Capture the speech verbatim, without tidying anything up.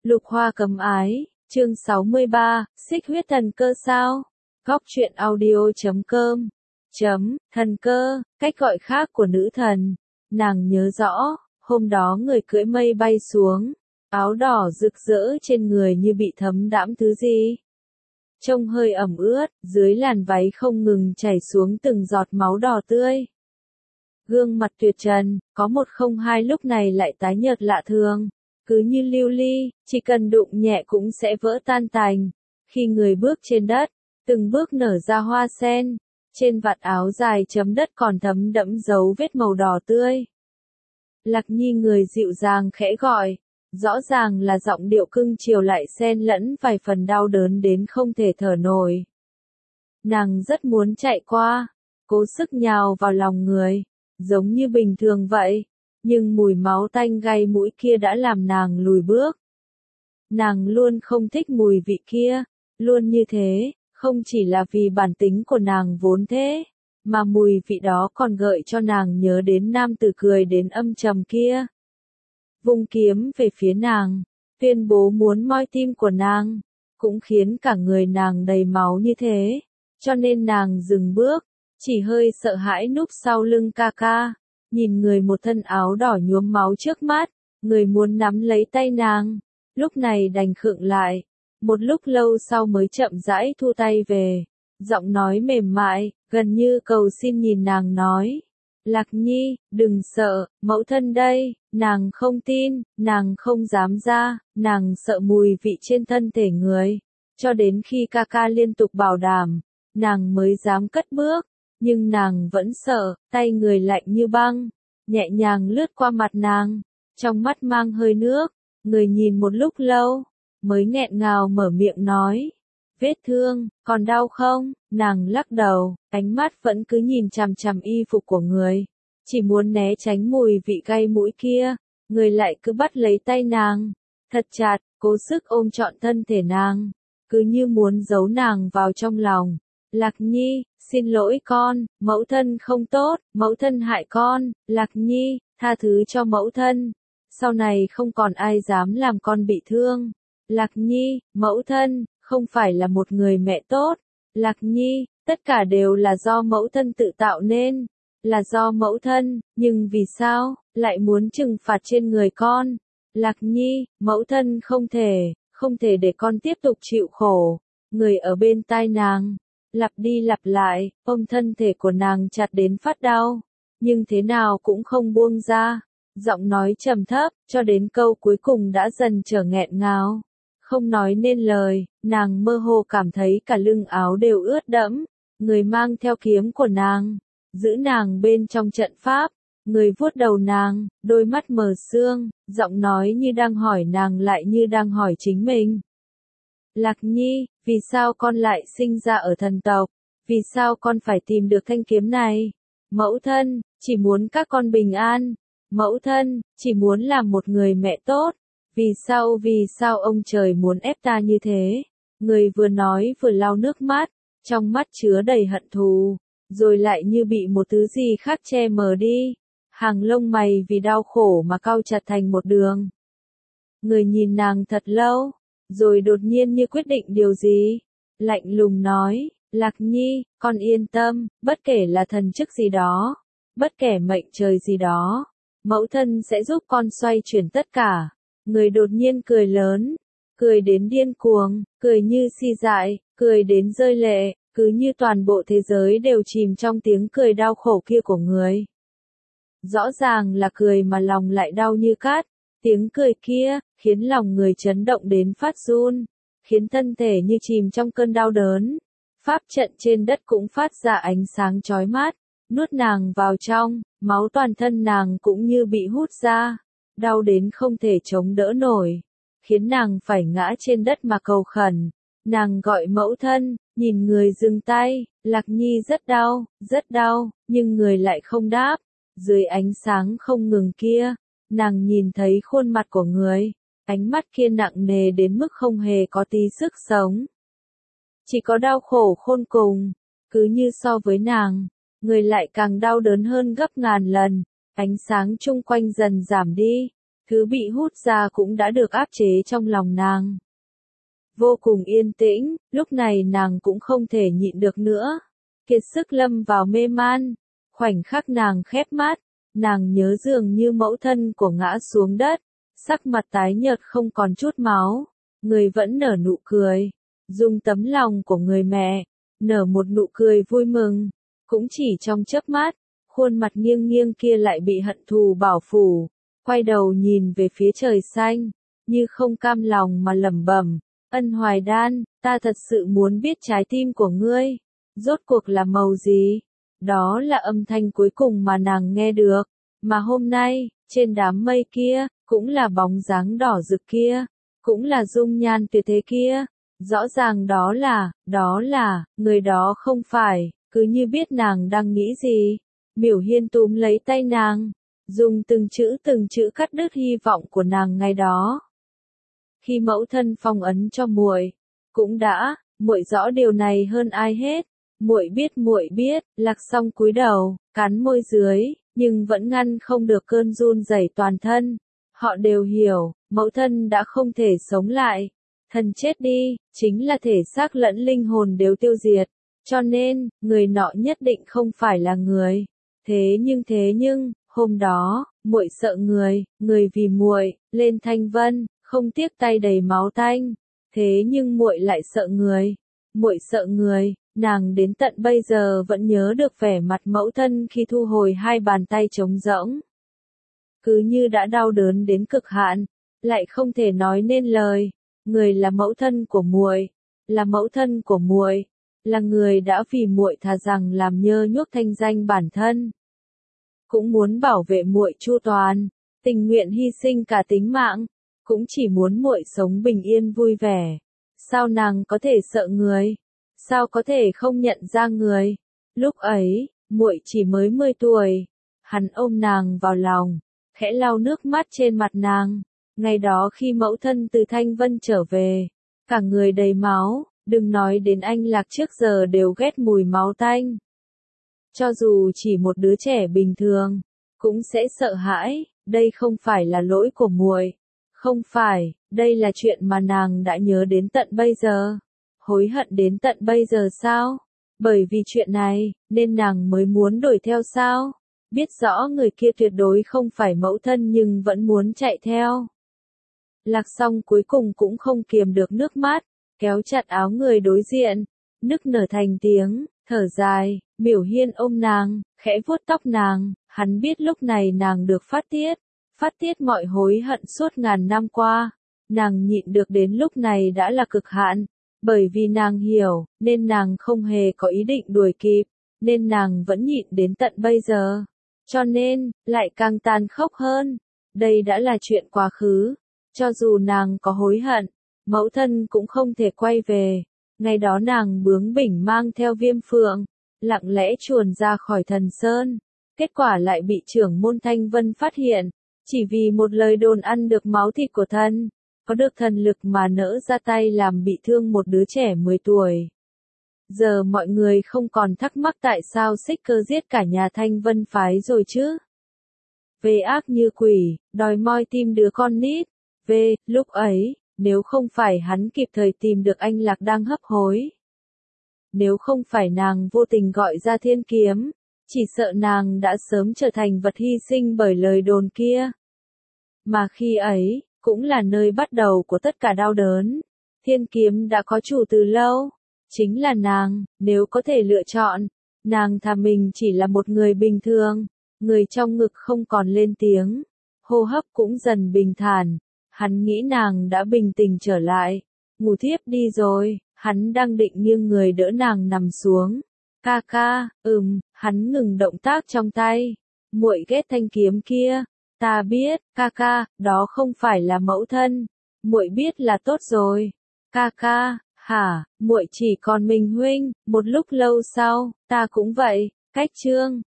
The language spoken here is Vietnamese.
Lục Hoa cấm ái, chương sáu mươi ba, xích huyết thần cơ sao? Góc truyện audio chấm com chấm, thần cơ, cách gọi khác của nữ thần. Nàng nhớ rõ, hôm đó người cưỡi mây bay xuống, áo đỏ rực rỡ trên người như bị thấm đẫm thứ gì. Trông hơi ẩm ướt, dưới làn váy không ngừng chảy xuống từng giọt máu đỏ tươi. Gương mặt tuyệt trần, có một không hai lúc này lại tái nhợt lạ thường. Cứ như lưu ly, chỉ cần đụng nhẹ cũng sẽ vỡ tan tành. Khi người bước trên đất, từng bước nở ra hoa sen, trên vạt áo dài chấm đất còn thấm đẫm dấu vết màu đỏ tươi. Lạc Nhi người dịu dàng khẽ gọi, rõ ràng là giọng điệu cưng chiều lại xen lẫn vài phần đau đớn đến không thể thở nổi. Nàng rất muốn chạy qua, cố sức nhào vào lòng người, giống như bình thường vậy. Nhưng mùi máu tanh gây mũi kia đã làm nàng lùi bước. Nàng luôn không thích mùi vị kia, luôn như thế, không chỉ là vì bản tính của nàng vốn thế, mà mùi vị đó còn gợi cho nàng nhớ đến nam tử cười đến âm trầm kia. Vung kiếm về phía nàng, tuyên bố muốn moi tim của nàng, cũng khiến cả người nàng đầy máu như thế, cho nên nàng dừng bước, chỉ hơi sợ hãi núp sau lưng ca ca. Nhìn người một thân áo đỏ nhuốm máu trước mắt, người muốn nắm lấy tay nàng, lúc này đành khựng lại, một lúc lâu sau mới chậm rãi thu tay về, giọng nói mềm mại, gần như cầu xin nhìn nàng nói, Lạc Nhi, đừng sợ, mẫu thân đây, nàng không tin, nàng không dám ra, nàng sợ mùi vị trên thân thể người, cho đến khi ca ca liên tục bảo đảm, nàng mới dám cất bước. Nhưng nàng vẫn sợ, tay người lạnh như băng, nhẹ nhàng lướt qua mặt nàng, trong mắt mang hơi nước, người nhìn một lúc lâu, mới nghẹn ngào mở miệng nói, vết thương, còn đau không? Nàng lắc đầu, ánh mắt vẫn cứ nhìn chằm chằm y phục của người, chỉ muốn né tránh mùi vị cay mũi kia, người lại cứ bắt lấy tay nàng, thật chặt, cố sức ôm trọn thân thể nàng, cứ như muốn giấu nàng vào trong lòng. Lạc Nhi, xin lỗi con, mẫu thân không tốt, mẫu thân hại con, Lạc Nhi, tha thứ cho mẫu thân, sau này không còn ai dám làm con bị thương. Lạc Nhi, mẫu thân, không phải là một người mẹ tốt, Lạc Nhi, tất cả đều là do mẫu thân tự tạo nên, là do mẫu thân, nhưng vì sao, lại muốn trừng phạt trên người con. Lạc Nhi, mẫu thân không thể, không thể để con tiếp tục chịu khổ, người ở bên tai nàng. Lặp đi lặp lại, ôm thân thể của nàng chặt đến phát đau, nhưng thế nào cũng không buông ra, giọng nói trầm thấp, cho đến câu cuối cùng đã dần trở nghẹn ngào. Không nói nên lời, nàng mơ hồ cảm thấy cả lưng áo đều ướt đẫm, người mang theo kiếm của nàng, giữ nàng bên trong trận pháp, người vuốt đầu nàng, đôi mắt mờ sương, giọng nói như đang hỏi nàng lại như đang hỏi chính mình. Lạc Nhi, vì sao con lại sinh ra ở thần tộc? Vì sao con phải tìm được thanh kiếm này? Mẫu thân, chỉ muốn các con bình an. Mẫu thân, chỉ muốn làm một người mẹ tốt. Vì sao vì sao ông trời muốn ép ta như thế? Người vừa nói vừa lau nước mắt, trong mắt chứa đầy hận thù, rồi lại như bị một thứ gì khác che mờ đi. Hàng lông mày vì đau khổ mà cau chặt thành một đường. Người nhìn nàng thật lâu. Rồi đột nhiên như quyết định điều gì, lạnh lùng nói, Lạc Nhi, con yên tâm, bất kể là thần chức gì đó, bất kể mệnh trời gì đó, mẫu thân sẽ giúp con xoay chuyển tất cả. Người đột nhiên cười lớn, cười đến điên cuồng, cười như si dại, cười đến rơi lệ, cứ như toàn bộ thế giới đều chìm trong tiếng cười đau khổ kia của người. Rõ ràng là cười mà lòng lại đau như cát. Tiếng cười kia, khiến lòng người chấn động đến phát run, khiến thân thể như chìm trong cơn đau đớn. Pháp trận trên đất cũng phát ra ánh sáng chói mắt, nuốt nàng vào trong, máu toàn thân nàng cũng như bị hút ra, đau đến không thể chống đỡ nổi, khiến nàng phải ngã trên đất mà cầu khẩn. Nàng gọi mẫu thân, nhìn người dừng tay, Lạc Nhi rất đau, rất đau, nhưng người lại không đáp. Dưới ánh sáng không ngừng kia, nàng nhìn thấy khuôn mặt của người, ánh mắt kia nặng nề đến mức không hề có tí sức sống. Chỉ có đau khổ khôn cùng, cứ như so với nàng, người lại càng đau đớn hơn gấp ngàn lần, ánh sáng chung quanh dần giảm đi, Thứ bị hút ra cũng đã được áp chế trong lòng nàng. Vô cùng yên tĩnh, lúc này nàng cũng không thể nhịn được nữa. Kiệt sức lâm vào mê man. Khoảnh khắc nàng khép mắt, nàng nhớ dường như mẫu thân của ngã xuống đất, sắc mặt tái nhợt không còn chút máu, người vẫn nở nụ cười, dùng tấm lòng của người mẹ, nở một nụ cười vui mừng, cũng chỉ trong chớp mắt, khuôn mặt nghiêng nghiêng kia lại bị hận thù bảo phủ, quay đầu nhìn về phía trời xanh, như không cam lòng mà lẩm bẩm, Ân Hoài Đan, ta thật sự muốn biết trái tim của ngươi, rốt cuộc là màu gì? Đó là âm thanh cuối cùng mà nàng nghe được, mà hôm nay, trên đám mây kia, cũng là bóng dáng đỏ rực kia, cũng là dung nhan tuyệt thế kia, rõ ràng đó là, đó là, người đó không phải, cứ như biết nàng đang nghĩ gì. Miểu Hiên túm lấy tay nàng, dùng từng chữ từng chữ cắt đứt hy vọng của nàng ngày đó. Khi mẫu thân phong ấn cho muội, cũng đã, muội rõ điều này hơn ai hết. Muội biết muội biết, Lạc Song cúi đầu, cắn môi dưới, nhưng vẫn ngăn không được cơn run rẩy toàn thân. Họ đều hiểu, mẫu thân đã không thể sống lại. Thần chết đi, chính là thể xác lẫn linh hồn đều tiêu diệt. Cho nên, người nọ nhất định không phải là người. Thế nhưng thế nhưng, hôm đó, muội sợ người, người vì muội, lên Thanh Vân, không tiếc tay đầy máu tanh. Thế nhưng muội lại sợ người. Muội sợ người. Nàng đến tận bây giờ vẫn nhớ được vẻ mặt mẫu thân khi thu hồi hai bàn tay trống rỗng. Cứ như đã đau đớn đến cực hạn, lại không thể nói nên lời. Người là mẫu thân của muội, là mẫu thân của muội, là người đã vì muội thà rằng làm nhơ nhuốc thanh danh bản thân, cũng muốn bảo vệ muội chu toàn, tình nguyện hy sinh cả tính mạng, cũng chỉ muốn muội sống bình yên vui vẻ. Sao nàng có thể sợ người? Sao có thể không nhận ra người? Lúc ấy, muội chỉ mới mười tuổi. Hắn ôm nàng vào lòng, khẽ lau nước mắt trên mặt nàng. Ngày đó khi mẫu thân từ Thanh Vân trở về, cả người đầy máu, đừng nói đến anh Lạc trước giờ đều ghét mùi máu tanh. Cho dù chỉ một đứa trẻ bình thường, cũng sẽ sợ hãi, đây không phải là lỗi của muội. Không phải, đây là chuyện mà nàng đã nhớ đến tận bây giờ. Hối hận đến tận bây giờ sao? Bởi vì chuyện này, nên nàng mới muốn đuổi theo sao? Biết rõ người kia tuyệt đối không phải mẫu thân nhưng vẫn muốn chạy theo. Lạc Song cuối cùng cũng không kiềm được nước mắt, kéo chặt áo người đối diện, nức nở thành tiếng, thở dài. Miểu Hiên ôm nàng, khẽ vuốt tóc nàng, hắn biết lúc này nàng được phát tiết, phát tiết mọi hối hận suốt ngàn năm qua. Nàng nhịn được đến lúc này đã là cực hạn. Bởi vì nàng hiểu, nên nàng không hề có ý định đuổi kịp, nên nàng vẫn nhịn đến tận bây giờ. Cho nên, lại càng tàn khốc hơn. Đây đã là chuyện quá khứ. Cho dù nàng có hối hận, mẫu thân cũng không thể quay về. Ngày đó nàng bướng bỉnh mang theo Viêm Phượng, lặng lẽ chuồn ra khỏi Thần Sơn. Kết quả lại bị trưởng môn Thanh Vân phát hiện, chỉ vì một lời đồn ăn được máu thịt của thân. Có được thần lực mà nỡ ra tay làm bị thương một đứa trẻ mười tuổi. Giờ mọi người không còn thắc mắc tại sao Xích Cơ giết cả nhà Thanh Vân phái rồi chứ. Về ác như quỷ, đòi moi tim đứa con nít. Về, lúc ấy, nếu không phải hắn kịp thời tìm được anh Lạc đang hấp hối. Nếu không phải nàng vô tình gọi ra thiên kiếm, chỉ sợ nàng đã sớm trở thành vật hy sinh bởi lời đồn kia. Mà khi ấy, cũng là nơi bắt đầu của tất cả đau đớn. Thiên kiếm đã có chủ từ lâu, chính là nàng. Nếu có thể lựa chọn, nàng thà mình chỉ là một người bình thường. Người trong ngực không còn lên tiếng, hô hấp cũng dần bình thản. Hắn nghĩ nàng đã bình tĩnh trở lại, ngủ thiếp đi rồi. Hắn đang định nghiêng người đỡ nàng nằm xuống. Ca ca, ừm, hắn ngừng động tác trong tay. Muội ghét thanh kiếm kia. Ta biết, ca ca, đó không phải là mẫu thân. Muội biết là tốt rồi. Ca ca, hả, muội chỉ còn mình huynh. Một lúc lâu sau, ta cũng vậy. Cách chương